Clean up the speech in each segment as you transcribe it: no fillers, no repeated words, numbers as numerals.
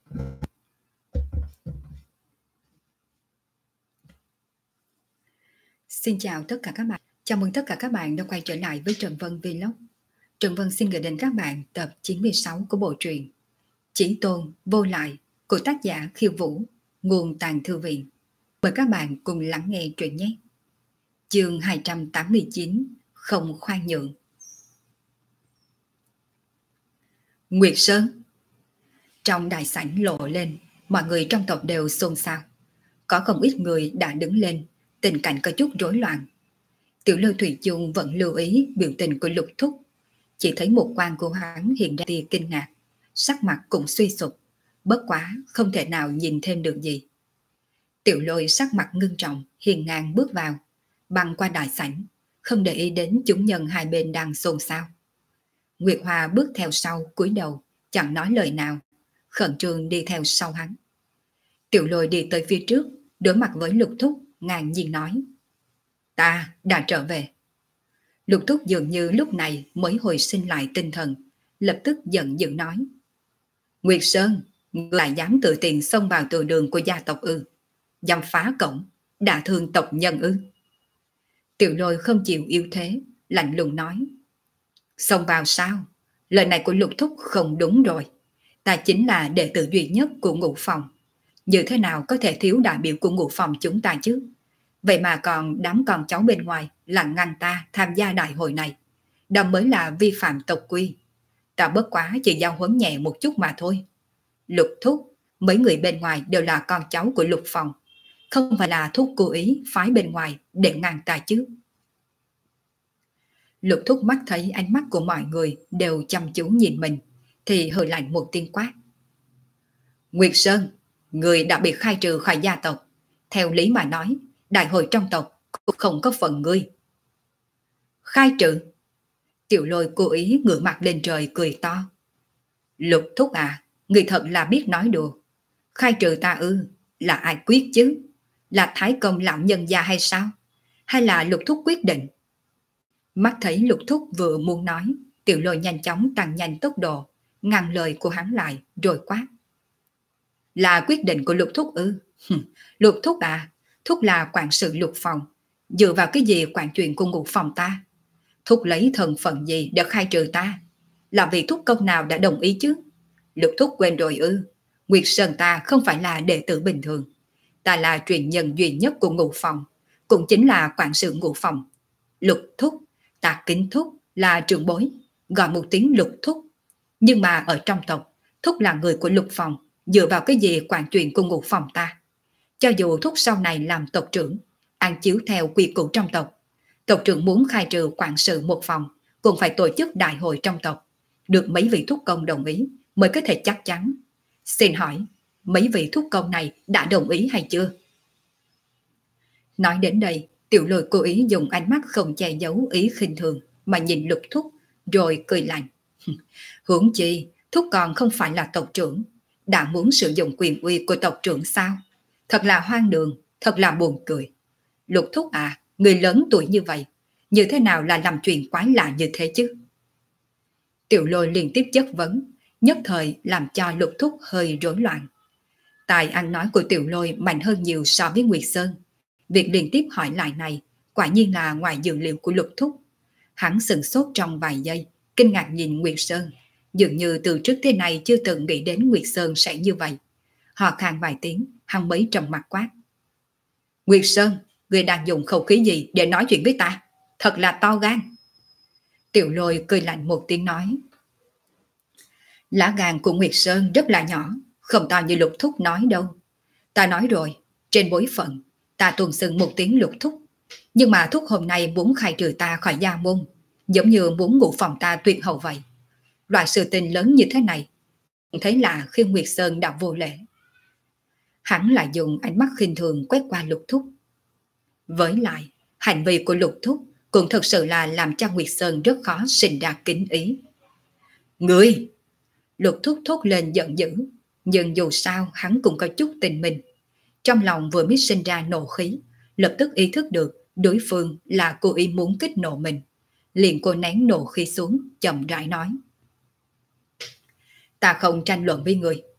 Xin chào tất cả các bạn. Chào mừng tất cả các bạn đã quay trở lại với Trần Vân Vlog. Trần Vân xin gửi đến các bạn tập 96 của bộ truyện Chí Tôn Vô Lại của tác giả Khiêu Vũ, nguồn Tàng Thư Viện. Mời các bạn cùng lắng nghe truyện nhé. Chương 289, không khoan nhượng. Nguyệt Sơn. Trong đại sảnh lộ lên, mọi người trong tộc đều xôn xao. Có không ít người đã đứng lên, tình cảnh có chút rối loạn. Tiểu Lôi Thủy Chung vẫn lưu ý biểu tình của Lục Thúc, chỉ thấy một quan của hắn hiện ra tia kinh ngạc, sắc mặt cũng suy sụp, bất quá không thể nào nhìn thêm được gì. Tiểu Lôi sắc mặt ngưng trọng, hiên ngang bước vào, băng qua đại sảnh, không để ý đến chúng nhân hai bên đang xôn xao. Nguyệt Hoa bước theo sau, cúi đầu, chẳng nói lời nào, khẩn trương đi theo sau hắn. Tiểu Lôi đi tới phía trước, đối mặt với Lục Thúc, ngang nhiên nói: "Ta đã trở về." Lục Thúc dường như lúc này mới hồi sinh lại tinh thần, lập tức giận dữ nói: "Nguyệt Sơn, ngươi lại dám tự tiện xông vào từ đường của gia tộc ư? Dám phá cổng, đả thương tộc nhân ư?" Tiểu Lôi không chịu yếu thế, lạnh lùng nói: "Xông vào sao? Lời này của Lục Thúc không đúng rồi. Ta chính là đệ tử duy nhất của Ngũ Phòng. Như thế nào có thể thiếu đại biểu của Ngũ Phòng chúng ta chứ? Vậy mà còn đám con cháu bên ngoài là ngăn ta tham gia đại hội này. Đó mới là vi phạm tộc quy. Ta bất quá chỉ giao huấn nhẹ một chút mà thôi. Lục Thúc, mấy người bên ngoài đều là con cháu của Lục Phòng. Không phải là Thúc cố ý phái bên ngoài để ngăn ta chứ." Lục Thúc mắt thấy ánh mắt của mọi người đều chăm chú nhìn mình, thì hừ lạnh một tiếng quát: "Nguyệt Sơn, người đã bị khai trừ khỏi gia tộc. Theo lý mà nói, đại hội trong tộc cũng không có phần ngươi." "Khai trừ?" Tiểu Lôi cố ý ngửa mặt lên trời cười to: "Lục Thúc à, người thật là biết nói đùa. Khai trừ ta ư? Là ai quyết chứ? Là Thái Công lão nhân gia hay sao? Hay là Lục Thúc quyết định?" Mắt thấy Lục Thúc vừa muốn nói, Tiểu Lôi nhanh chóng tăng nhanh tốc độ, ngăn lời của hắn lại rồi quát: "Là quyết định của Lục Thúc ư? Lục Thúc à, Thúc là quản sự Lục Phòng, dựa vào cái gì quản chuyện của Ngũ Phòng ta? Thúc lấy thân phận gì để khai trừ ta? Là vì Thúc công nào đã đồng ý chứ? Lục Thúc quên rồi ư? Nguyệt Sơn ta không phải là đệ tử bình thường. Ta là truyền nhân duy nhất của Ngũ Phòng, cũng chính là quản sự Ngũ Phòng. Lục Thúc, ta kính Thúc là trưởng bối, gọi một tiếng Lục Thúc. Nhưng mà ở trong tộc, Thúc là người của Lục Phòng, dựa vào cái gì quản chuyện của Ngũ Phòng ta? Cho dù Thúc sau này làm tộc trưởng, ăn chiếu theo quy củ trong tộc, tộc trưởng muốn khai trừ quản sự một phòng, cũng phải tổ chức đại hội trong tộc, được mấy vị thúc công đồng ý mới có thể chắc chắn. Xin hỏi, mấy vị thúc công này đã đồng ý hay chưa?" Nói đến đây, Tiểu Lôi cố ý dùng ánh mắt không che giấu ý khinh thường mà nhìn Lục Thúc, rồi cười lạnh: "Huống chi, Thúc còn không phải là tộc trưởng, đã muốn sử dụng quyền uy của tộc trưởng sao? Thật là hoang đường, thật là buồn cười. Lục Thúc à, người lớn tuổi như vậy, như thế nào là làm chuyện quái lạ như thế chứ?" Tiểu Lôi liên tiếp chất vấn, nhất thời làm cho Lục Thúc hơi rối loạn. Tài ăn nói của Tiểu Lôi mạnh hơn nhiều so với Nguyệt Sơn. Việc liên tiếp hỏi lại này quả nhiên là ngoài dự liệu của Lục Thúc. Hắn sửng sốt trong vài giây, kinh ngạc nhìn Nguyệt Sơn, dường như từ trước thế này chưa từng nghĩ đến Nguyệt Sơn sẽ như vậy. Họ khan vài tiếng, hắn mới trầm mặt quát: "Nguyệt Sơn, người đang dùng khẩu khí gì để nói chuyện với ta? Thật là to gan." Tiểu Lôi cười lạnh một tiếng nói: "Lá gan của Nguyệt Sơn rất là nhỏ, không to như Lục Thúc nói đâu. Ta nói rồi, trên bối phận, ta tuân xưng một tiếng Lục Thúc. Nhưng mà Thúc hôm nay muốn khai trừ ta khỏi gia môn, giống như muốn Ngũ Phòng ta tuyệt hậu vậy. Loại sự tình lớn như thế này, thấy là khi Nguyệt Sơn đã vô lễ." Hắn lại dùng ánh mắt khinh thường quét qua Lục Thúc. Với lại, hành vi của Lục Thúc cũng thật sự là làm cho Nguyệt Sơn rất khó sinh ra kính ý. "Ngươi!" Lục Thúc thốt lên giận dữ, nhưng dù sao hắn cũng có chút tình mình. Trong lòng vừa mới sinh ra nộ khí, lập tức ý thức được đối phương là cố ý muốn kích nộ mình. Liền cô nén nộ khí xuống, chậm rãi nói: "Ta không tranh luận với người.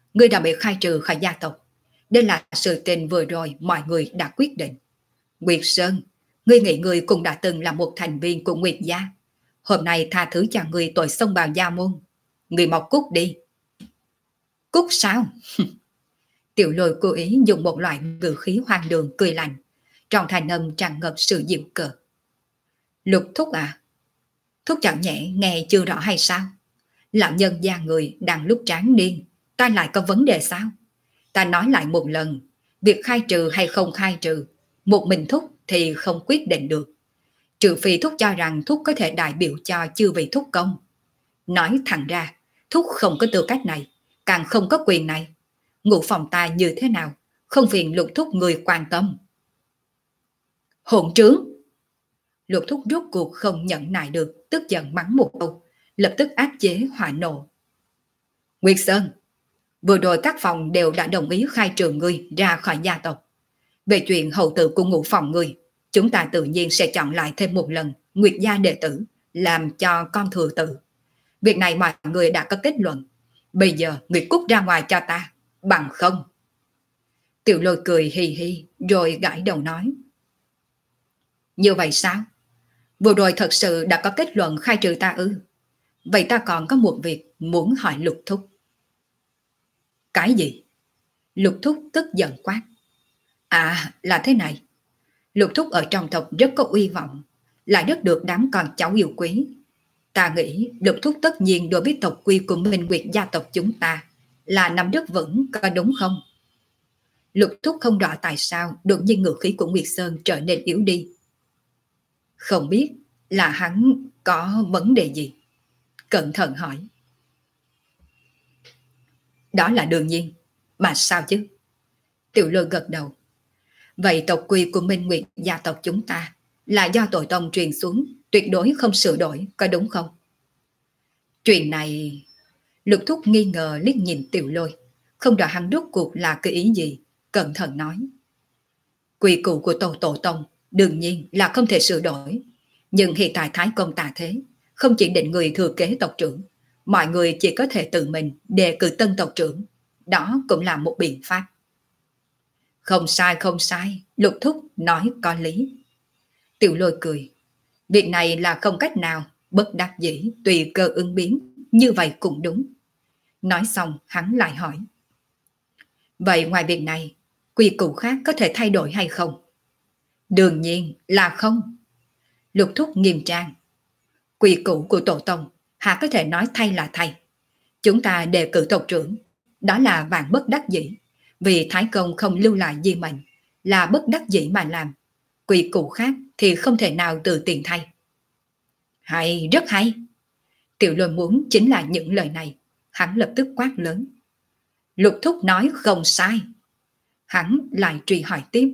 Ngươi đã bị khai trừ khỏi gia tộc. Đây là sự tình vừa rồi mọi người đã quyết định. Nguyệt Sơn, ngươi nghĩ ngươi cũng đã từng là một thành viên của Nguyệt gia. Hôm nay tha thứ cho ngươi tội xông vào gia môn. Ngươi mau cút đi. Cút sao? Tiểu Lôi cố ý dùng một loại ngữ khí hoang đường cười lạnh, trong thanh âm tràn ngập sự giễu cợt. Lục thúc à? Thúc chẳng nhẽ nghe chưa rõ hay sao? Lão nhân gia người đang lúc tráng niên, ta lại có vấn đề sao? Ta nói lại một lần, việc khai trừ hay không khai trừ, một mình thúc thì không quyết định được. Trừ phi thúc cho rằng thúc có thể đại biểu cho chư vị thúc công. Nói thẳng ra, thúc không có tư cách này, càng không có quyền này. Ngụ phòng ta như thế nào, không phiền Lục thúc người quan tâm. Hỗn trướng! Lục thúc rốt cuộc không nhẫn nại được, tức giận mắng một câu, lập tức áp chế hỏa nộ. Nguyệt Sơn, vừa rồi các phòng đều đã đồng ý khai trừ ngươi ra khỏi gia tộc. Về chuyện hậu tự của ngũ phòng ngươi, chúng ta tự nhiên sẽ chọn lại thêm một lần Nguyệt gia đệ tử làm cho con thừa tự. Việc này mọi người đã có kết luận. Bây giờ Nguyệt cút ra ngoài cho ta, bằng không. Tiểu Lôi cười hì hì rồi gãi đầu nói. Như vậy sao? Vừa rồi thật sự đã có kết luận khai trừ ta ư? Vậy ta còn có một việc muốn hỏi Lục thúc. Cái gì? Lục thúc tức giận quát. À, là thế này. Lục thúc ở trong tộc rất có uy vọng, lại rất được đám con cháu yêu quý. Ta nghĩ Lục thúc tất nhiên đối với tộc quy của Minh Nguyệt gia tộc chúng ta là nắm rất vững, có đúng không? Lục thúc không rõ tại sao đột nhiên ngữ khí của Nguyệt Sơn trở nên yếu đi. Không biết là hắn có vấn đề gì? Cẩn thận hỏi. Đó là đương nhiên, mà sao chứ? Tiểu Lôi gật đầu. Vậy tộc quy của Minh Nguyệt gia tộc chúng ta là do tổ tông truyền xuống, tuyệt đối không sửa đổi, có đúng không? Chuyện này... Lục thúc nghi ngờ liếc nhìn Tiểu Lôi, không rõ hắn rốt cuộc là cái ý gì, cẩn thận nói. Quy củ của tổ tông đương nhiên là không thể sửa đổi, nhưng hiện tại Thái Công tà thế, không chỉ định người thừa kế tộc trưởng, mọi người chỉ có thể tự mình đề cử tân tộc trưởng, đó cũng là một biện pháp. Không sai không sai, Lục thúc nói có lý. Tiểu Lôi cười. Việc này là không cách nào, bất đắc dĩ, tùy cơ ứng biến, như vậy cũng đúng. Nói xong hắn lại hỏi. Vậy ngoài việc này, quy củ khác có thể thay đổi hay không? Đương nhiên là không. Lục thúc nghiêm trang. Quy củ của tổ tông, hạ có thể nói thay là thay. Chúng ta đề cử tộc trưởng, đó là vạn bất đắc dĩ. Vì Thái Công không lưu lại di mệnh, là bất đắc dĩ mà làm. Quy củ khác thì không thể nào từ tiền thay. Hay, rất hay. Tiểu Lôi muốn chính là những lời này. Hắn lập tức quát lớn. Lục thúc nói không sai. Hắn lại truy hỏi tiếp.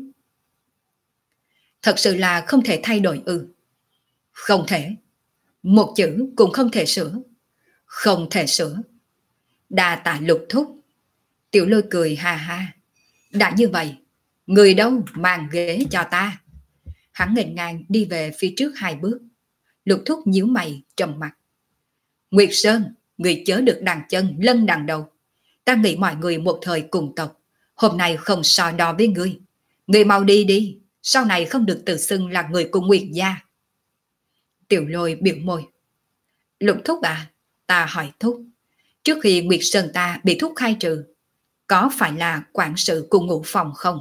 Thật sự là không thể thay đổi ư? Không thể. Một chữ cũng không thể sửa. Không thể sửa. Đa tạ Lục thúc. Tiểu Lôi cười ha ha. Đã như vậy, người đâu mang ghế cho ta. Hắn nghênh ngang đi về phía trước 2 bước. Lục thúc nhíu mày trầm mặt. Nguyệt Sơn, người chớ được đằng chân lân đằng đầu. Ta nghĩ mọi người một thời cùng tộc, hôm nay không so đo với ngươi. Ngươi mau đi đi, sau này không được tự xưng là người của Nguyệt gia. Tiểu Lôi biểu môi. Lục thúc à, ta hỏi thúc, trước khi Nguyệt Sơn ta bị thúc khai trừ, có phải là quản sự của ngũ phòng không?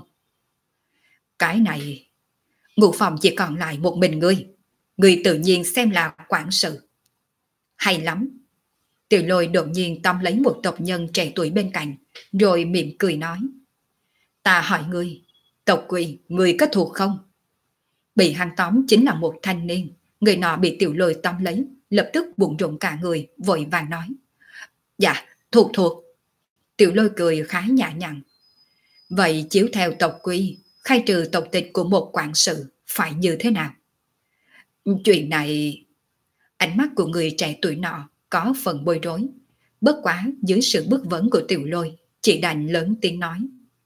Cái này, ngũ phòng chỉ còn lại một mình ngươi. Ngươi tự nhiên xem là quản sự. Hay lắm. Tiểu Lôi đột nhiên tóm lấy một tộc nhân trẻ tuổi bên cạnh, rồi mỉm cười nói. Ta hỏi ngươi, tộc quy, ngươi có thuộc không? Bị hắn tóm chính là một thanh niên. Người nọ bị Tiểu Lôi tóm lấy, lập tức bụng rụng cả người, vội vàng nói. Dạ, thuộc. Tiểu Lôi cười khá nhã nhặn. Vậy chiếu theo tộc quy, khai trừ tộc tịch của một quản sự phải như thế nào? Chuyện này... Ánh mắt của người trẻ tuổi nọ có phần bối rối. Bất quá dưới sự bức vấn của Tiểu Lôi, chỉ đành lớn tiếng nói.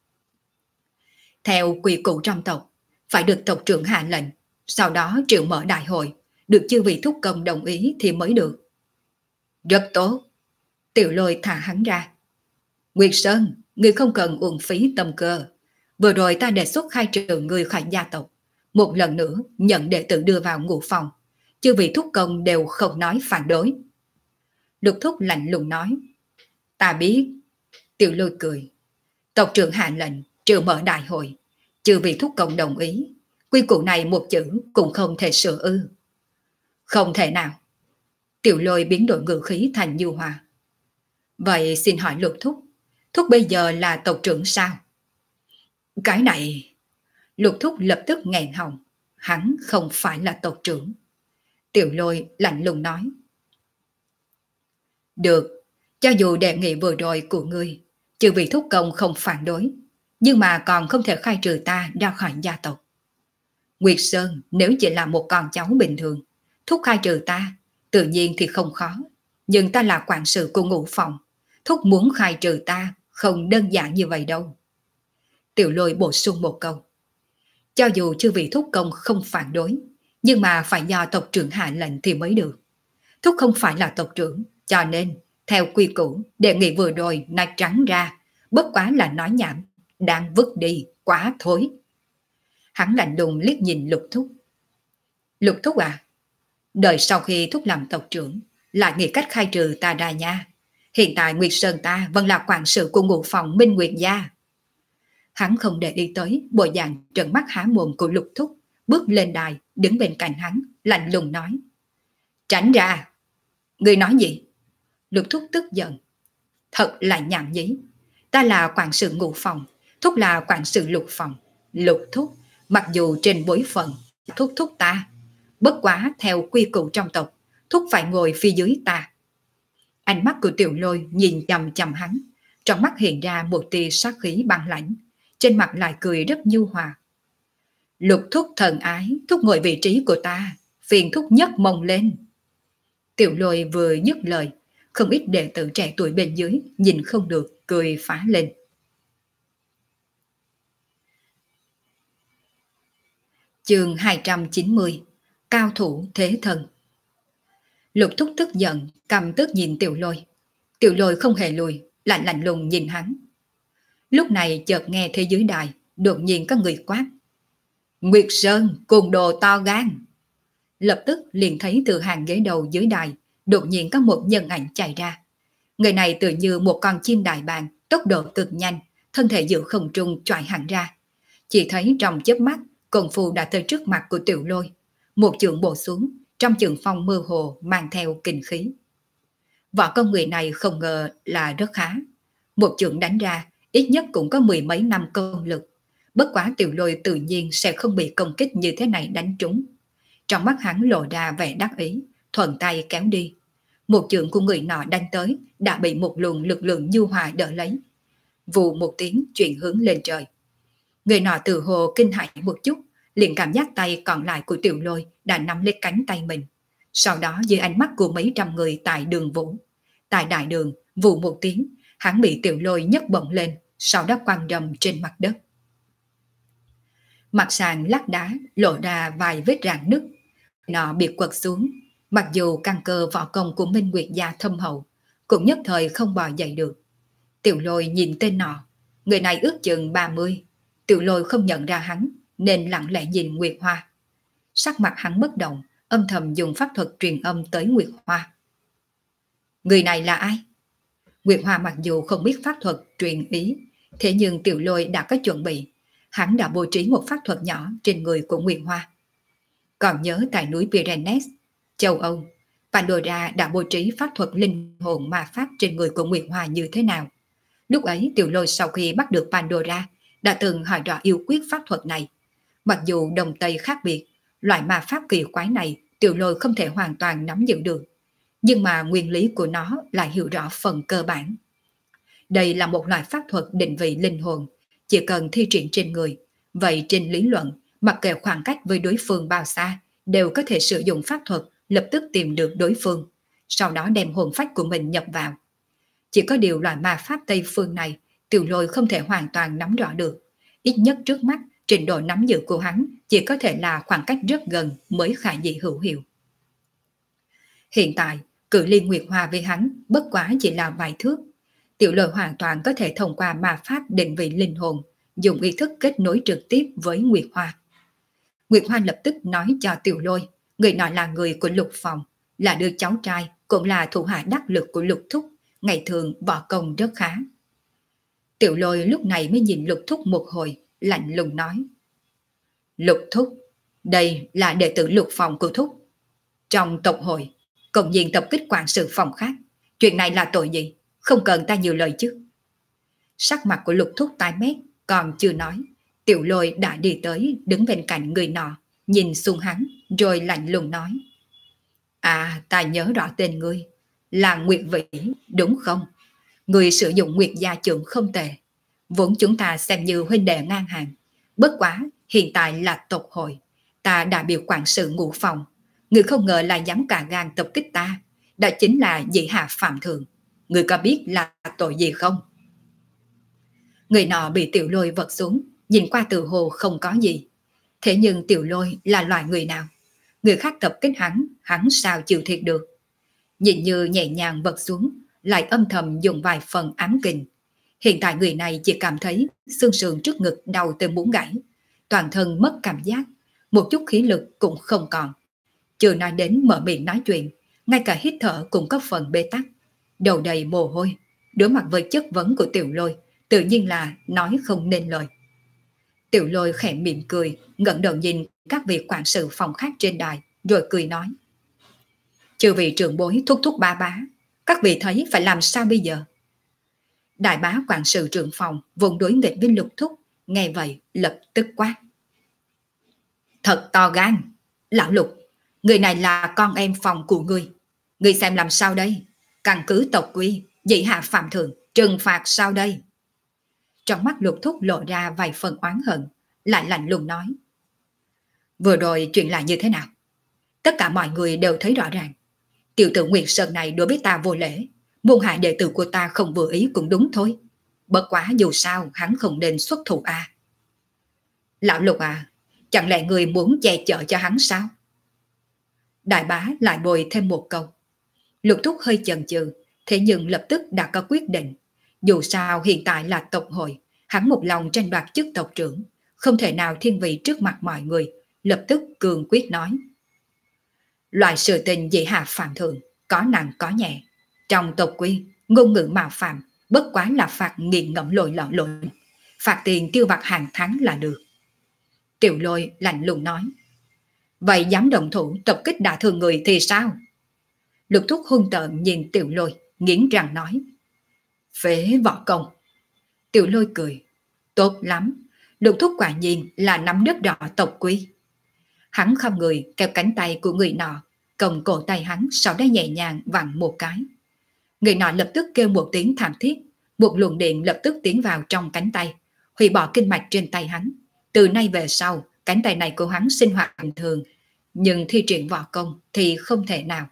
Theo quy củ trong tộc, phải được tộc trưởng hạ lệnh, sau đó triệu mở đại hội, được chư vị thúc công đồng ý thì mới được. Rất tốt. Tiểu Lôi thả hắn ra. Nguyệt Sơn, ngươi không cần uổng phí tâm cơ. Vừa rồi ta đề xuất khai trừ ngươi khỏi gia tộc. Một lần nữa nhận đệ tử đưa vào ngũ phòng. Chư vị thúc công đều không nói phản đối. Lục thúc lạnh lùng nói. Ta biết. Tiểu Lôi cười. Tộc trưởng hạ lệnh trừ mở đại hội. Chư vị thúc công đồng ý. Quy củ này một chữ cũng không thể sửa ư. Không thể nào. Tiểu Lôi biến đổi ngữ khí thành nhu hòa. Vậy xin hỏi Lục thúc. Thúc bây giờ là tộc trưởng sao? Cái này... Lục thúc lập tức nghẹn họng. Hắn không phải là tộc trưởng. Tiểu Lôi lạnh lùng nói. Được, cho dù đề nghị vừa rồi của ngươi, chư vị thúc công không phản đối, nhưng mà còn không thể khai trừ ta ra khỏi gia tộc. Nguyệt Sơn nếu chỉ là một con cháu bình thường, thúc khai trừ ta, tự nhiên thì không khó. Nhưng ta là quản sự của ngũ phòng, thúc muốn khai trừ ta không đơn giản như vậy đâu. Tiểu Lôi bổ sung một câu. Cho dù chư vị thúc công không phản đối, nhưng mà phải do tộc trưởng hạ lệnh thì mới được. Thúc không phải là tộc trưởng, cho nên theo quy củ đề nghị vừa rồi nói trắng ra, bất quá là nói nhảm, đang vứt đi, quá thối. Hắn lạnh lùng liếc nhìn Lục thúc. Lục thúc à, đợi sau khi thúc làm tộc trưởng, lại nghĩ cách khai trừ ta ra nha. Hiện tại Nguyệt Sơn ta vẫn là quản sự của ngũ phòng Minh Nguyệt gia. Hắn không để ý tới bộ dạng trợn mắt há mồm của Lục thúc, bước lên đài, đứng bên cạnh hắn, lạnh lùng nói. Tránh ra! Ngươi nói gì? Lục thúc tức giận. Thật là nhảm nhí. Ta là quản sự ngũ phòng, thúc là quản sự lục phòng. Lục thúc, mặc dù trên bối phận, thúc ta. Bất quá theo quy củ trong tộc, thúc phải ngồi phía dưới ta. Ánh mắt của Tiểu Lôi nhìn chằm chằm hắn, trong mắt hiện ra một tia sát khí băng lãnh, trên mặt lại cười rất nhu hòa. Lục thúc thần ái, thúc ngồi vị trí của ta, phiền thúc nhấc mông lên. Tiểu Lôi vừa dứt lời, không ít đệ tử trẻ tuổi bên dưới nhìn không được, cười phá lên. Chương 290. Cao thủ thế thân. Lục thúc tức giận, căm tức nhìn Tiểu Lôi. Tiểu Lôi không hề lùi, lạnh lạnh lùng nhìn hắn. Lúc này chợt nghe thế dưới đài, đột nhiên có người quát. Nguyệt Sơn cùng đồ to gan. Lập tức liền thấy từ hàng ghế đầu dưới đài, đột nhiên có một nhân ảnh chạy ra. Người này tự như một con chim đại bàng, tốc độ cực nhanh, thân thể giữa không trung choại hẳn ra. Chỉ thấy trong chớp mắt, công phu đã tới trước mặt của Tiểu Lôi. Một chưởng bổ xuống, trong chưởng phong mơ hồ mang theo kinh khí. Võ công người này không ngờ là rất khá. Một chưởng đánh ra, ít nhất cũng có mười mấy năm công lực. Bất quá Tiểu Lôi tự nhiên sẽ không bị công kích như thế này đánh trúng. Trong mắt hắn lộ ra vẻ đắc ý, thuận tay kéo đi. Một chưởng của người nọ đánh tới đã bị một luồng lực lượng nhu hòa đỡ lấy. Vù một tiếng chuyển hướng lên trời. Người nọ từ hồ kinh hãi một chút, liền cảm giác tay còn lại của Tiểu Lôi đã nắm lấy cánh tay mình. Sau đó dưới ánh mắt của mấy trăm người tại đường vũ, tại đại đường, vù một tiếng, hắn bị Tiểu Lôi nhấc bổng lên, sau đó quăng rầm trên mặt đất. Mặt sàn lát đá lộ ra vài vết rạn nứt. Nọ bị quật xuống, mặc dù căn cơ võ công của Minh Nguyệt gia thâm hậu, cũng nhất thời không bò dậy được. Tiểu Lôi nhìn tên nọ, người này ước chừng 30. Tiểu Lôi không nhận ra hắn, nên lặng lẽ nhìn Nguyệt Hoa. Sắc mặt hắn bất động, âm thầm dùng pháp thuật truyền âm tới Nguyệt Hoa. Người này là ai? Nguyệt Hoa mặc dù không biết pháp thuật truyền ý, thế nhưng Tiểu Lôi đã có chuẩn bị. Hắn đã bố trí một pháp thuật nhỏ trên người của Nguyệt Hoa. Còn nhớ tại núi Pyrenees, châu Âu, Pandora đã bố trí pháp thuật linh hồn ma pháp trên người của Nguyệt Hoa như thế nào? Lúc ấy Tiểu Lôi sau khi bắt được Pandora đã từng hỏi rõ yêu quyết pháp thuật này. Mặc dù Đông Tây khác biệt, loại ma pháp kỳ quái này Tiểu Lôi không thể hoàn toàn nắm giữ được, nhưng mà nguyên lý của nó lại hiểu rõ phần cơ bản. Đây là một loại pháp thuật định vị linh hồn, chỉ cần thi triển trên người, vậy trên lý luận, mặc kệ khoảng cách với đối phương bao xa, đều có thể sử dụng pháp thuật lập tức tìm được đối phương, sau đó đem hồn phách của mình nhập vào. Chỉ có điều loại ma pháp Tây phương này, Tiểu Lôi không thể hoàn toàn nắm rõ được. Ít nhất trước mắt, trình độ nắm giữ của hắn chỉ có thể là khoảng cách rất gần mới khả dĩ hữu hiệu. Hiện tại, cự ly Nguyệt Hoa với hắn bất quá chỉ là vài thước. Tiểu Lôi hoàn toàn có thể thông qua ma pháp định vị linh hồn, dùng ý thức kết nối trực tiếp với Nguyệt Hoa. Nguyệt Hoa lập tức nói cho Tiểu Lôi, người nọ là người của Lục Phòng, là đứa cháu trai, cũng là thủ hạ đắc lực của Lục Thúc, ngày thường võ công rất khá. Tiểu Lôi lúc này mới nhìn Lục Thúc một hồi, lạnh lùng nói. Lục Thúc, đây là đệ tử Lục Phòng của Thúc. Trong tộc hội, công nhiên tập kích quản sự phòng khác. Chuyện này là tội gì? Không cần ta nhiều lời chứ. Sắc mặt của Lục Thúc tái mét, còn chưa nói. Tiểu Lôi đã đi tới, đứng bên cạnh người nọ, nhìn xuống hắn, rồi lạnh lùng nói. À, ta nhớ rõ tên ngươi, là Nguyệt Vĩ, đúng không? Người sử dụng Nguyệt gia trưởng không tệ. Vốn chúng ta xem như huynh đệ ngang hàng. Bất quá, hiện tại là tộc hội. Ta đã biểu quản sự Ngũ Phòng. Người không ngờ là dám cả gan tập kích ta. Đó chính là dị hạ phạm thượng. Người có biết là tội gì không? Người nọ bị Tiểu Lôi vật xuống, nhìn qua tự hồ không có gì. Thế nhưng Tiểu Lôi là loại người nào? Người khác tập kích hắn sao chịu thiệt được? Nhìn như nhẹ nhàng vật xuống, lại âm thầm dùng vài phần ám kình. Hiện tại người này chỉ cảm thấy xương sườn trước ngực đau tới muốn gãy, toàn thân mất cảm giác, một chút khí lực cũng không còn. Chưa nói đến mở miệng nói chuyện, ngay cả hít thở cũng có phần bế tắc, đầu đầy mồ hôi. Đối mặt với chất vấn của Tiểu Lôi, tự nhiên là nói không nên lời. Tiểu Lôi khẽ mỉm cười, ngẩng đầu nhìn các vị quản sự phòng khác trên đài, rồi cười nói. Chư vị trưởng bối thúc thúc ba bá, các vị thấy phải làm sao bây giờ? Đại bá quản sự trưởng phòng vùng đối nghịch với Lục Thúc, nghe vậy lập tức quát. Thật to gan, lão Lục, người này là con em phòng của ngươi. Ngươi xem làm sao đây? Căn cứ tộc quy, dị hạ phạm thượng, trừng phạt sao đây? Trong mắt Lục Thúc lộ ra vài phần oán hận, lại lạnh lùng nói. Vừa rồi chuyện là như thế nào? Tất cả mọi người đều thấy rõ ràng. Tiểu tử Nguyệt Sơn này đối với ta vô lễ, môn hạ đệ tử của ta không vừa ý cũng đúng thôi. Bất quá dù sao hắn không nên xuất thủ à. Lão Lục à, chẳng lẽ người muốn che chở cho hắn sao? Đại bá lại bồi thêm một câu. Lục Thúc hơi chần chừ, thế nhưng lập tức đã có quyết định. Dù sao hiện tại là tộc hội, hắn một lòng tranh đoạt chức tộc trưởng, không thể nào thiên vị trước mặt mọi người, lập tức cường quyết nói. Loại sự tình dị hạ phạm thượng, có nặng có nhẹ. Trong tộc quy, ngôn ngữ mạo phạm, bất quá là phạt nghiền ngẫm lội lọ lội. Phạt tiền tiêu vặt hàng tháng là được. Tiểu Lôi lạnh lùng nói. Vậy dám động thủ tập kích đả thương người thì sao? Lục Thúc hung tợn nhìn Tiểu Lôi, nghiến răng nói. Phế võ công. Tiểu Lôi cười. Tốt lắm, Lục Thúc quả nhiên là nắm rất rõ tộc quy. Hắn không người kéo cánh tay của người nọ, cầm cổ tay hắn, sau đó nhẹ nhàng vặn một cái. Người nọ lập tức kêu một tiếng thảm thiết, một luồng điện lập tức tiến vào trong cánh tay, hủy bỏ kinh mạch trên tay hắn. Từ nay về sau, cánh tay này của hắn sinh hoạt bình thường, nhưng thi triển võ công thì không thể nào.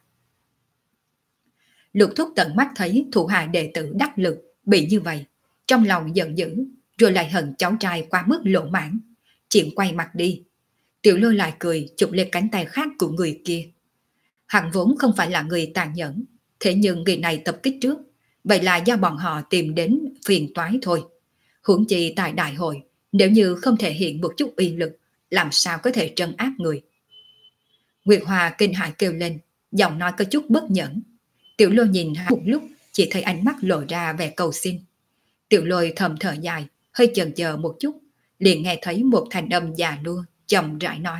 Lục Thúc tận mắt thấy thủ hạ đệ tử đắc lực bị như vậy, trong lòng giận dữ, rồi lại hận cháu trai quá mức lỗ mãn, chuyện quay mặt đi. Tiểu Lôi lại cười chụp lên cánh tay khác của người kia. Hắn vốn không phải là người tàn nhẫn, thế nhưng người này tập kích trước, vậy là do bọn họ tìm đến phiền toái thôi. Huống chi tại đại hội, nếu như không thể hiện một chút uy lực, làm sao có thể trấn áp người. Nguyệt Hòa kinh hãi kêu lên, giọng nói có chút bất nhẫn. Tiểu Lôi nhìn hắn một lúc, chỉ thấy ánh mắt lộ ra vẻ cầu xin. Tiểu Lôi thầm thở dài, hơi chần chờ một chút, liền nghe thấy một thanh âm già nua, chậm rãi nói.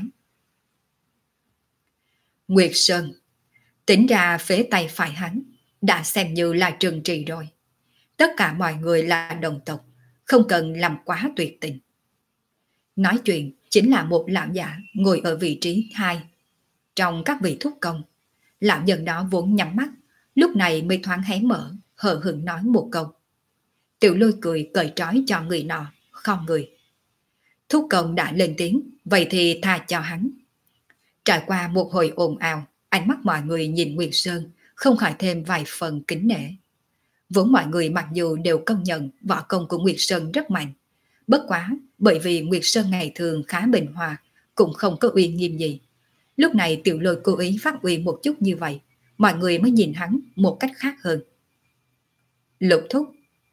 Nguyệt Sơn, tính ra phế tay phải hắn, đã xem như là trừng trị rồi. Tất cả mọi người là đồng tộc, không cần làm quá tuyệt tình. Nói chuyện chính là một lão giả ngồi ở vị trí 2. Trong các vị thúc công, lão nhân đó vốn nhắm mắt, lúc này mới thoáng hé mở, hờ hững nói một câu. Tiểu Lôi cười cởi trói cho người nọ, không người. Thúc công đã lên tiếng, vậy thì tha cho hắn. Trải qua một hồi ồn ào, ánh mắt mọi người nhìn Nguyệt Sơn không khỏi thêm vài phần kính nể. Vốn mọi người mặc dù đều công nhận võ công của Nguyệt Sơn rất mạnh, bất quá bởi vì Nguyệt Sơn ngày thường khá bình hòa, cũng không có uy nghiêm gì. Lúc này Tiểu Lôi cố ý phát uy một chút như vậy, mọi người mới nhìn hắn một cách khác hơn. Lục Thúc,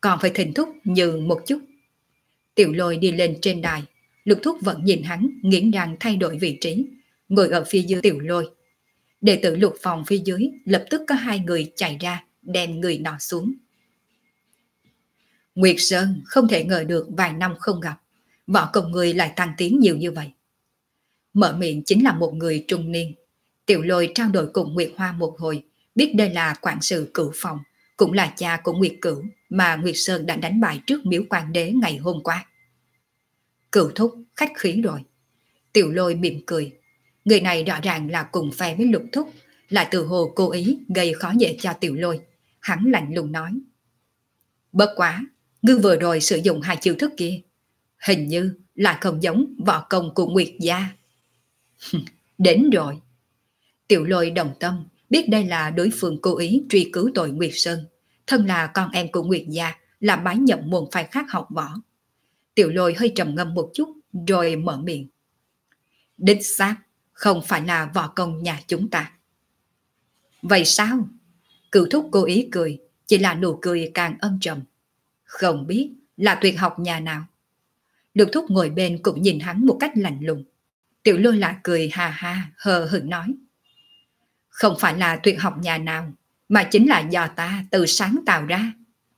còn phải thỉnh thúc nhường một chút. Tiểu Lôi đi lên trên đài, Lục Thúc vẫn nhìn hắn, nghiến răng thay đổi vị trí, ngồi ở phía dưới Tiểu Lôi. Đệ tử Lục phòng phía dưới lập tức có hai người chạy ra, đem người nọ xuống. Nguyệt Sơn không thể ngờ được vài năm không gặp, võ công người lại tăng tiến nhiều như vậy. Mở miệng chính là một người trung niên. Tiểu Lôi trao đổi cùng Nguyệt Hoa một hồi, biết đây là quản sự Cửu phòng, cũng là cha của Nguyệt Cửu mà Nguyệt Sơn đã đánh bại trước miếu quan đế ngày hôm qua. Cửu thúc khách khí rồi. Tiểu Lôi mỉm cười. Người này rõ ràng là cùng phe với Lục thúc, lại từ hồ cố ý gây khó dễ cho Tiểu Lôi. Hắn lạnh lùng nói: Bất quá, ngươi vừa rồi sử dụng hai chiêu thức kia, hình như là không giống võ công của Nguyệt gia. Đến rồi. Tiểu Lôi đồng tâm, biết đây là đối phương cố ý truy cứu tội Nguyệt Sơn, thân là con em của Nguyệt gia, là bái nhập môn phái khác học võ. Tiểu Lôi hơi trầm ngâm một chút, rồi mở miệng: Đích xác, không phải là võ công nhà chúng ta. Vậy sao? Cửu thúc cố ý cười, chỉ là nụ cười càng âm trầm. Không biết là tuyệt học nhà nào. Lục thúc ngồi bên cũng nhìn hắn một cách lạnh lùng. Tiểu Lôi lại cười hà ha, hờ hững nói: Không phải là tuyệt học nhà nào, mà chính là do ta tự sáng tạo ra.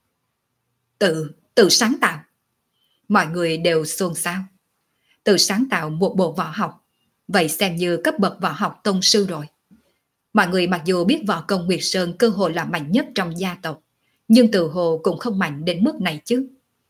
Tự sáng tạo? Mọi người đều xôn xao. Tự sáng tạo một bộ võ học, vậy xem như cấp bậc võ học tông sư rồi. Mọi người mặc dù biết võ công Nguyệt Sơn cơ hồ là mạnh nhất trong gia tộc, nhưng từ hồ cũng không mạnh đến mức này chứ.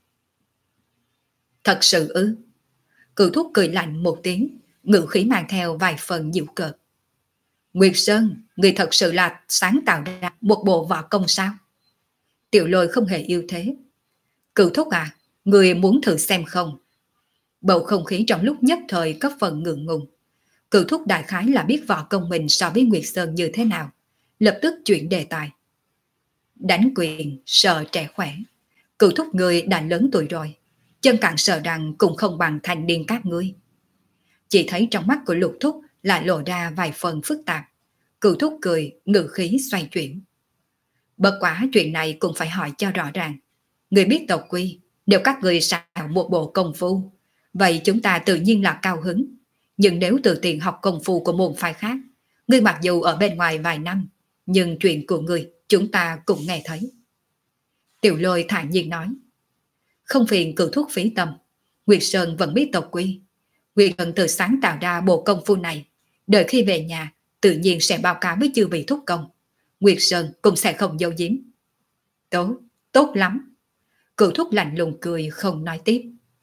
Thật sự ư? Cửu thúc cười lạnh một tiếng, ngữ khí mang theo vài phần giễu cợt. Nguyệt Sơn, người thật sự là sáng tạo ra một bộ võ công sao? Tiểu Lôi không hề yêu thế. Cửu thúc à, người muốn thử xem không? Bầu không khí trong lúc nhất thời có phần ngượng ngùng. Cửu thúc đại khái là biết võ công mình so với Nguyệt Sơn như thế nào, lập tức chuyển đề tài. Đánh quyền sợ trẻ khỏe. Cửu thúc người đã lớn tuổi rồi, chân cẳng sợ rằng cũng không bằng thanh niên các ngươi. Chỉ thấy trong mắt của Lục thúc lại lộ ra vài phần phức tạp. Cửu thúc cười, ngữ khí xoay chuyển. Bất quá chuyện này cũng phải hỏi cho rõ ràng. Người biết tộc quy, đều các người xạo một bộ công phu, vậy chúng ta tự nhiên là cao hứng. Nhưng nếu tự tiện học công phu của môn phái khác, ngươi mặc dù ở bên ngoài vài năm, nhưng chuyện của ngươi chúng ta cũng nghe thấy. Tiểu Lôi thản nhiên nói: Không phiền Cửu thúc phí tâm, Nguyệt Sơn vẫn biết tộc quy. Nguyệt Sơn tự sáng tạo ra bộ công phu này, đợi khi về nhà tự nhiên sẽ báo cáo với chư vị thúc công. Nguyệt Sơn cũng sẽ không giấu giếm. Tốt, tốt lắm. Cửu thúc lạnh lùng cười không nói tiếp.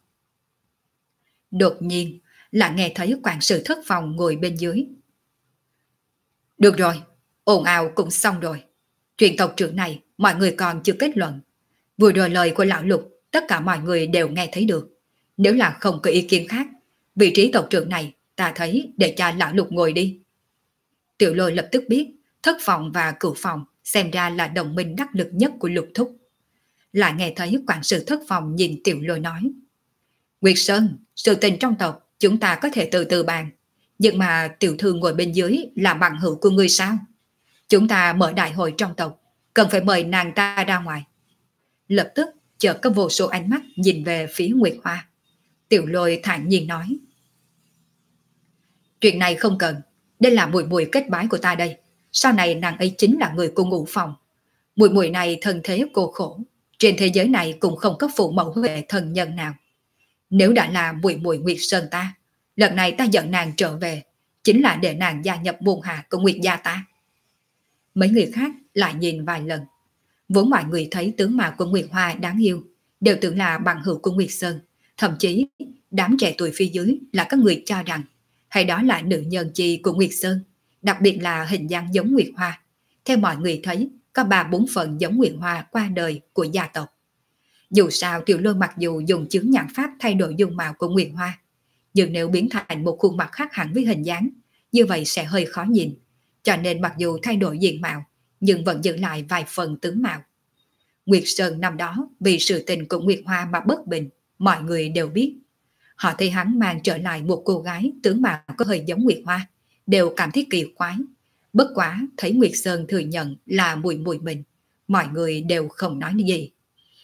Đột nhiên là nghe thấy quản sự thất phòng ngồi bên dưới. Được rồi, ồn ào cũng xong rồi. Chuyện tộc trưởng này mọi người còn chưa kết luận. Vừa rồi lời của lão Lục tất cả mọi người đều nghe thấy được. Nếu là không có ý kiến khác, vị trí tộc trưởng này ta thấy để cho lão Lục ngồi đi. Tiểu Lôi lập tức biết thất phòng và cửu phòng xem ra là đồng minh đắc lực nhất của Lục thúc. Lại nghe thấy quản sự thất phòng nhìn Tiểu Lôi nói: Nguyệt Sơn, sự tình trong tộc chúng ta có thể từ từ bàn, nhưng mà tiểu thư ngồi bên dưới là bằng hữu của ngươi sao? Chúng ta mở đại hội trong tộc, cần phải mời nàng ta ra ngoài. Lập tức chợt có vô số ánh mắt nhìn về phía Nguyệt Hoa. Tiểu Lôi thản nhiên nói: Chuyện này không cần, đây là muội muội kết bái của ta đây. Sau này nàng ấy chính là người của Ngũ phòng. Muội muội này thân thế cô khổ, trên thế giới này cũng không có phụ mẫu huệ thân nhân nào. Nếu đã là muội muội Nguyệt Sơn ta, lần này ta dẫn nàng trở về, chính là để nàng gia nhập môn hạ của Nguyệt gia ta. Mấy người khác lại nhìn vài lần. Vốn mọi người thấy tướng mạo của Nguyệt Hoa đáng yêu, đều tưởng là bằng hữu của Nguyệt Sơn. Thậm chí, đám trẻ tuổi phía dưới là có người cho rằng, hay đó là nữ nhân chi của Nguyệt Sơn, đặc biệt là hình dáng giống Nguyệt Hoa. Theo mọi người thấy, có 3-4 phần giống Nguyệt Hoa qua đời của gia tộc. Dù sao Tiểu Lôi mặc dù dùng chướng nhãn pháp thay đổi dung mạo của Nguyệt Hoa, nhưng nếu biến thành một khuôn mặt khác hẳn với hình dáng, như vậy sẽ hơi khó nhìn. Cho nên mặc dù thay đổi diện mạo, nhưng vẫn giữ lại vài phần tướng mạo. Nguyệt Sơn năm đó vì sự tình của Nguyệt Hoa mà bất bình, mọi người đều biết. Họ thấy hắn mang trở lại một cô gái tướng mạo có hơi giống Nguyệt Hoa, đều cảm thấy kỳ quái. Bất quá thấy Nguyệt Sơn thừa nhận là muội muội mình, mọi người đều không nói gì.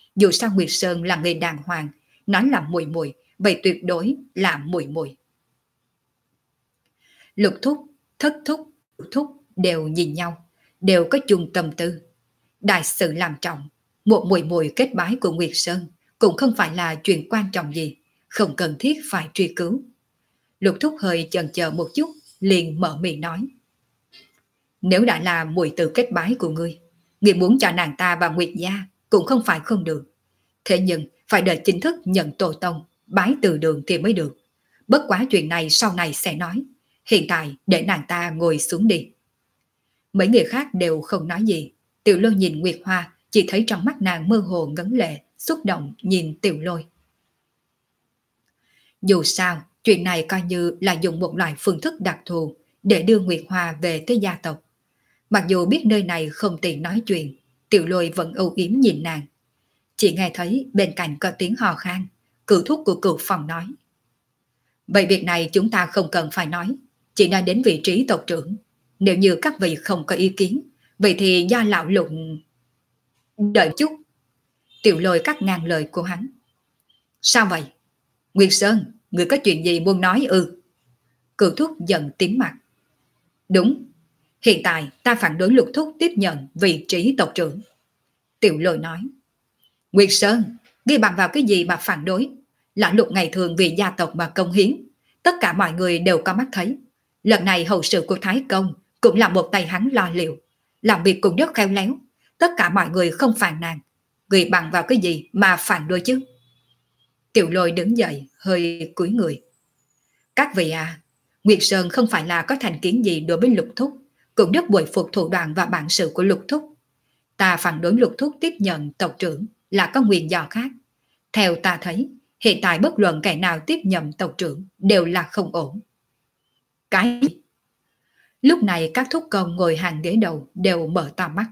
Dù sao Nguyệt Sơn là người đàng hoàng, nói là muội muội, vậy tuyệt đối là muội muội. Lục thúc, thất thúc, thúc đều nhìn nhau, đều có chung tâm tư. Đại sự làm trọng, một muội muội kết bái của Nguyệt Sơn cũng không phải là chuyện quan trọng gì, không cần thiết phải truy cứu. Lục thúc hơi chần chờ một chút, liền mở miệng nói. Nếu đã là muội tử kết bái của ngươi muốn cho nàng ta và Nguyệt gia cũng không phải không được. Thế nhưng phải đợi chính thức nhận tổ tông, bái từ đường thì mới được. Bất quá chuyện này sau này sẽ nói. Hiện tại để nàng ta ngồi xuống đi. Mấy người khác đều không nói gì. Tiểu Lôi nhìn Nguyệt Hoa, chỉ thấy trong mắt nàng mơ hồ ngấn lệ, xúc động nhìn Tiểu Lôi. Dù sao, chuyện này coi như là dùng một loại phương thức đặc thù để đưa Nguyệt Hoa về tới gia tộc. Mặc dù biết nơi này không tiện nói chuyện, Tiểu Lôi vẫn âu yếm nhìn nàng. Chỉ nghe thấy bên cạnh có tiếng hò khan, cựu thúc của cựu phòng nói. Vậy việc này chúng ta không cần phải nói, chỉ nên đến vị trí tộc trưởng. Nếu như các vị không có ý kiến, vậy thì do lão Lục... Đợi chút. Tiểu Lôi cắt ngang lời của hắn. Sao vậy? Nguyệt Sơn, người có chuyện gì muốn nói ư? Cựu thúc giận tím mặt. Đúng, hiện tại ta phản đối Lục thúc tiếp nhận vị trí tộc trưởng. Tiểu Lôi nói. Nguyệt Sơn, ghi bằng vào cái gì mà phản đối? Lão Lục ngày thường vì gia tộc mà công hiến, tất cả mọi người đều có mắt thấy. Lần này hậu sự của Thái Công cũng là một tay hắn lo liệu, làm việc cũng rất khéo léo, tất cả mọi người không phàn nàn. Ghi bằng vào cái gì mà phản đối chứ? Tiểu Lôi đứng dậy, hơi cúi người. Các vị à, Nguyệt Sơn không phải là có thành kiến gì đối với Lục thúc, cũng rất bội phục thủ đoạn và bản sự của Lục thúc. Ta phản đối Lục thúc tiếp nhận tộc trưởng là có nguyên do khác. Theo ta thấy, hiện tại bất luận kẻ nào tiếp nhận tộc trưởng đều là không ổn. Cái gì? Lúc này các thúc công ngồi hàng ghế đầu đều mở to mắt.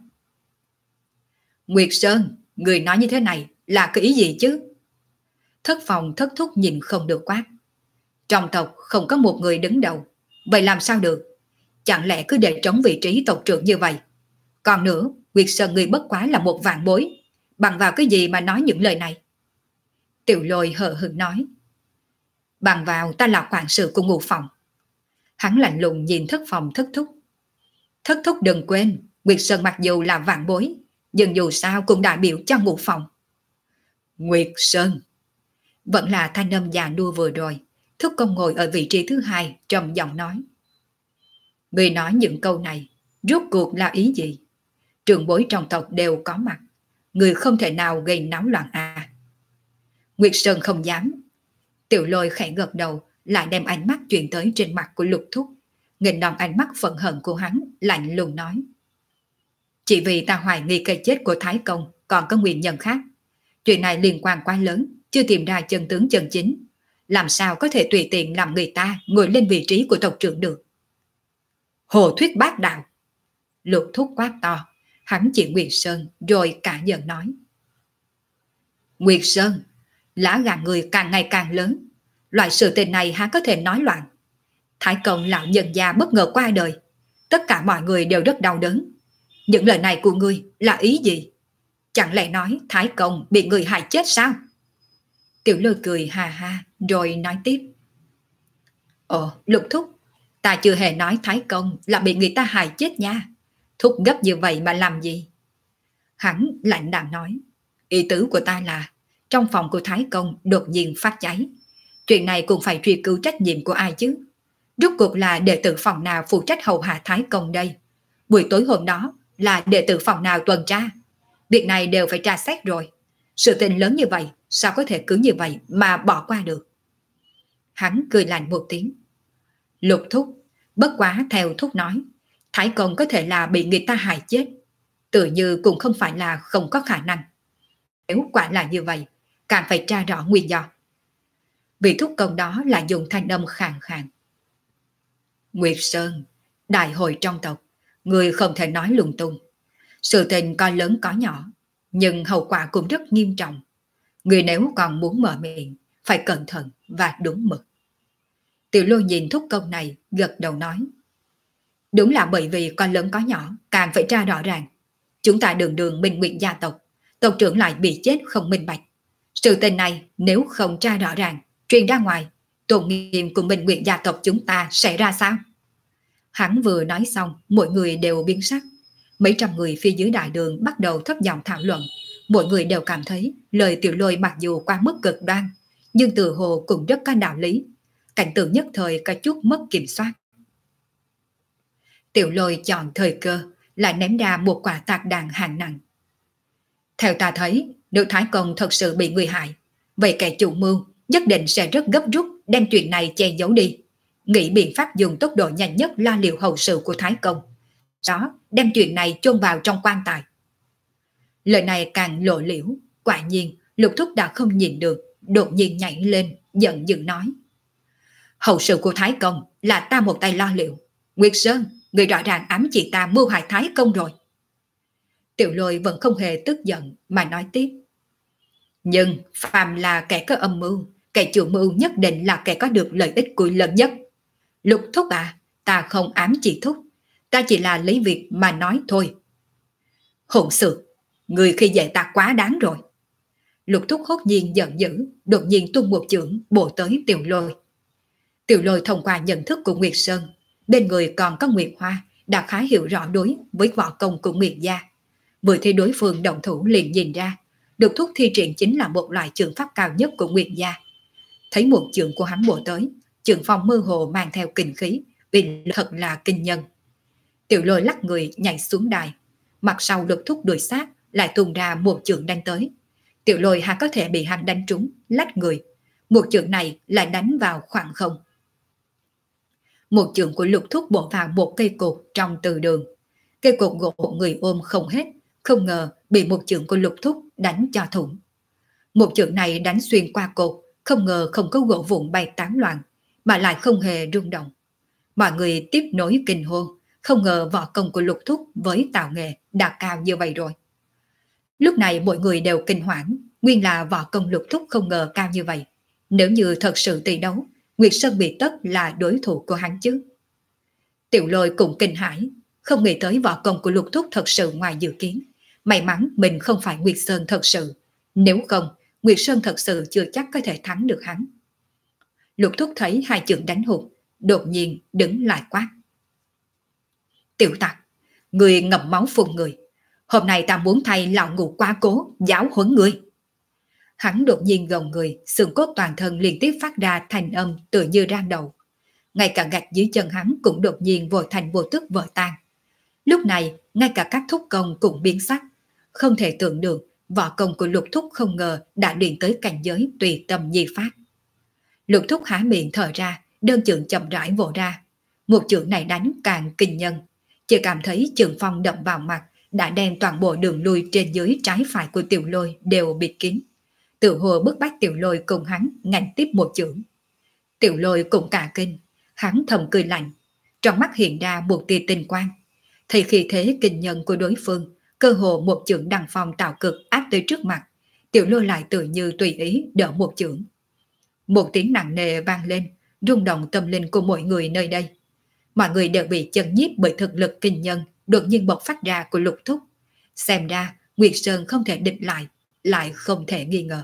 Nguyệt Sơn, người nói như thế này là cái ý gì chứ? Thất phòng thất thúc nhìn không được quát. Trong tộc không có một người đứng đầu, vậy làm sao được? Chẳng lẽ cứ để trống vị trí tộc trưởng như vậy? Còn nữa, Nguyệt Sơn người bất quá là một vạn bối, bằng vào cái gì mà nói những lời này? Tiểu Lôi hờ hững nói. Bằng vào ta là quản sự của Ngũ phòng. Hắn lạnh lùng nhìn thất phòng thất thúc. Thất thúc đừng quên, Nguyệt Sơn mặc dù là vạn bối, nhưng dù sao cũng đại biểu cho Ngũ phòng. Nguyệt Sơn. Vẫn là thanh âm già nua vừa rồi. Thúc công ngồi ở vị trí thứ hai trầm giọng nói. Người nói những câu này, rốt cuộc là ý gì? Trưởng bối trong tộc đều có mặt, người không thể nào gây náo loạn à? Nguyệt Sơn không dám. Tiểu Lôi khẽ gật đầu, lại đem ánh mắt chuyển tới trên mặt của Lục thúc, nghênh đòn ánh mắt phẫn hận của hắn, lạnh lùng nói. Chỉ vì ta hoài nghi cái chết của Thái Công còn có nguyên nhân khác. Chuyện này liên quan quá lớn, chưa tìm ra chân tướng chân chính. Làm sao có thể tùy tiện làm người ta ngồi lên vị trí của tộc trưởng được? Hồ thuyết bác đạo. Lục thúc quát to, hắn chỉ Nguyệt Sơn rồi cả giận nói. Nguyệt Sơn, lá gà người càng ngày càng lớn. Loại sự tình này há có thể nói loạn. Thái Công lão nhân gia bất ngờ qua đời. Tất cả mọi người đều rất đau đớn. Những lời này của ngươi là ý gì? Chẳng lẽ nói Thái Công bị người hại chết sao? Tiểu Lôi cười ha ha rồi nói tiếp. Ồ, Lục thúc, ta chưa hề nói Thái Công là bị người ta hại chết nha. Thúc gấp như vậy mà làm gì? Hắn lạnh đạm nói. Ý tứ của ta là trong phòng của Thái Công đột nhiên phát cháy. Chuyện này cũng phải truy cứu trách nhiệm của ai chứ? Rốt cuộc là đệ tử phòng nào phụ trách hầu hạ Thái Công đây? Buổi tối hôm đó là đệ tử phòng nào tuần tra? Việc này đều phải tra xét rồi. Sự tình lớn như vậy, sao có thể cứ như vậy mà bỏ qua được? Hắn cười lạnh một tiếng. Lục thúc, bất quá theo thúc nói, Thái Công có thể là bị người ta hại chết. Tự như cũng không phải là không có khả năng. Nếu quả là như vậy, càng phải tra rõ nguyên do. Vị thúc công đó là dùng thanh âm khàn khàn. Nguyệt Sơn, đại hội trong tộc, người không thể nói lung tung. Sự tình có lớn có nhỏ, nhưng hậu quả cũng rất nghiêm trọng. Người nếu còn muốn mở miệng, phải cẩn thận và đúng mực. Tiểu Lôi nhìn thúc công này, gật đầu nói. Đúng là bởi vì có lớn có nhỏ, càng phải tra rõ ràng. Chúng ta đường đường minh nguyện gia tộc, tộc trưởng lại bị chết không minh bạch. Sự tình này nếu không tra rõ ràng, truyền ra ngoài, tôn nghiêm của Minh Nguyệt gia tộc chúng ta sẽ ra sao? Hắn vừa nói xong, mọi người đều biến sắc. Mấy trăm người phía dưới đại đường bắt đầu thấp giọng thảo luận. Mọi người đều cảm thấy lời Tiểu Lôi mặc dù quá mức cực đoan, nhưng từ hồ cũng rất có đạo lý. Cảnh tượng nhất thời có chút mất kiểm soát. Tiểu Lôi chọn thời cơ, lại ném ra một quả tạc đạn hạng nặng. Theo ta thấy, nữ Thái Công thật sự bị người hại. Vậy kẻ chủ mưu nhất định sẽ rất gấp rút đem chuyện này che giấu đi. Nghĩ biện pháp dùng tốc độ nhanh nhất lo liệu hậu sự của Thái Công. Đó, đem chuyện này chôn vào trong quan tài. Lời này càng lộ liễu, quả nhiên Lục Thúc đã không nhìn được, đột nhiên nhảy lên, giận dữ nói. Hậu sự của Thái Công là ta một tay lo liệu. Nguyệt Sơn, người rõ ràng ám chỉ ta mưu hại Thái Công rồi. Tiểu Lôi vẫn không hề tức giận mà nói tiếp. Nhưng phàm là kẻ có âm mưu, kẻ chủ mưu nhất định là kẻ có được lợi ích của lớn nhất. Lục Thúc à, ta không ám chỉ Thúc, ta chỉ là lấy việc mà nói thôi. Hỗn xược, người khi dễ ta quá đáng rồi. Lục Thúc hốt nhiên giận dữ, đột nhiên tung một chưởng bổ tới Tiểu Lôi. Tiểu Lôi thông qua nhận thức của Nguyệt Sơn, bên người còn có Nguyệt Hoa, đã khá hiểu rõ đối với võ công của Nguyệt gia. Vừa thấy đối phương động thủ liền nhìn ra, Lục Thúc thi triển chính là một loại trường pháp cao nhất của Nguyệt gia. Thấy một chưởng của hắn bổ tới, chưởng phong mơ hồ mang theo kinh khí, vì thật là kinh nhân. Tiểu Lôi lắc người nhảy xuống đài, mặt sau Lục Thúc đuổi sát, lại tung ra một chưởng đánh tới. Tiểu Lôi hà có thể bị hắn đánh trúng, lách người. Một chưởng này lại đánh vào khoảng không. Một chưởng của Lục Thúc bổ vào một cây cột trong từ đường. Cây cột gỗ người ôm không hết, không ngờ bị một chưởng của Lục Thúc đánh cho thủng. Một chưởng này đánh xuyên qua cột, không ngờ không có gỗ vụn bay tán loạn, mà lại không hề rung động. Mọi người tiếp nối kinh hô, không ngờ võ công của Lục Thúc với tạo nghệ đã cao như vậy rồi. Lúc này mọi người đều kinh hoảng, nguyên là võ công Lục Thúc không ngờ cao như vậy. Nếu như thật sự tỷ đấu, Nguyệt Sơn bị tất là đối thủ của hắn chứ. Tiểu Lôi cũng kinh hãi, không nghĩ tới võ công của Lục Thúc thật sự ngoài dự kiến. May mắn mình không phải Nguyệt Sơn thật sự, nếu không, Nguyệt Sơn thật sự chưa chắc có thể thắng được hắn. Lục Thúc thấy hai chưởng đánh hụt, đột nhiên đứng lại quát. Tiểu tặc, người ngậm máu phun người. Hôm nay ta muốn thay lão ngũ quá cố, giáo huấn người. Hắn đột nhiên gồng người, xương cốt toàn thân liên tiếp phát ra thành âm tựa như rang đầu. Ngay cả gạch dưới chân hắn cũng đột nhiên vội thành vô tức vỡ tan. Lúc này, ngay cả các thúc công cũng biến sắc. Không thể tưởng được, võ công của Lục Thúc không ngờ đã luyện tới cảnh giới tùy tâm nhi phát. Lục Thúc há miệng thở ra, đơn chưởng chậm rãi vỗ ra. Một chưởng này đánh càng kinh nhân. Chỉ cảm thấy chưởng phong đậm vào mặt, đã đem toàn bộ đường lui trên dưới trái phải của Tiểu Lôi đều bịt kín. Tự hồ bức bách Tiểu Lôi cùng hắn ngạnh tiếp một chưởng. Tiểu Lôi cũng cả kinh, hắn thầm cười lạnh, trong mắt hiện ra một tia tinh quang. Thấy khi thế kinh nhân của đối phương, cơ hồ một chưởng đằng phong tạo cực áp tới trước mặt, Tiểu Lôi lại tự như tùy ý đỡ một chưởng. Một tiếng nặng nề vang lên, rung động tâm linh của mọi người nơi đây. Mọi người đều bị chấn nhiếp bởi thực lực kinh nhân đột nhiên bộc phát ra của Lục Thúc. Xem ra Nguyệt Sơn không thể địch lại không thể nghi ngờ.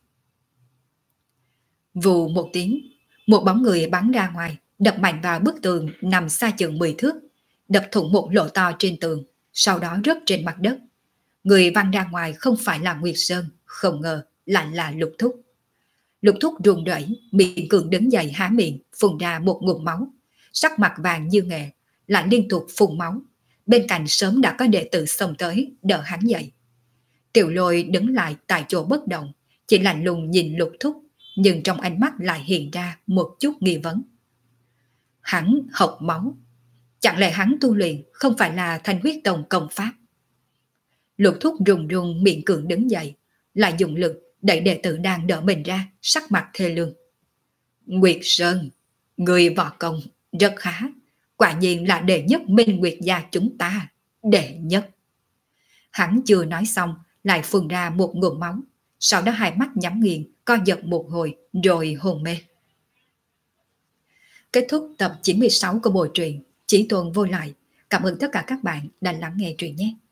Vù một tiếng, một bóng người bắn ra ngoài, đập mạnh vào bức tường nằm xa chừng 10 thước, đập thủng một lỗ to trên tường, sau đó rớt trên mặt đất. Người văng ra ngoài không phải là Nguyệt Sơn, không ngờ lại là Lục Thúc. Lục Thúc run rẩy, miệng cường đứng dậy há miệng, phun ra một ngụm máu, sắc mặt vàng như nghệ, lại liên tục phun máu. Bên cạnh sớm đã có đệ tử xông tới đỡ hắn dậy. Tiểu Lôi đứng lại tại chỗ bất động, chỉ lạnh lùng nhìn Lục Thúc, nhưng trong ánh mắt lại hiện ra một chút nghi vấn. Hắn học máu, chẳng lẽ hắn tu luyện không phải là Thanh Huyết Tông công pháp? Lục Thúc run run miệng cường đứng dậy, lại dùng lực đẩy đệ tử đang đỡ mình ra, sắc mặt thê lương. Nguyệt Sơn, người võ công rất khá, quả nhiên là đệ nhất Minh Nguyệt gia chúng ta, đệ nhất. Hắn chưa nói xong, lại phun ra một ngụm máu, sau đó hai mắt nhắm nghiền, co giật một hồi, rồi hôn mê. Kết thúc tập 96 của bộ truyện Chí Tôn Vô Lại. Cảm ơn tất cả các bạn đã lắng nghe truyện nhé.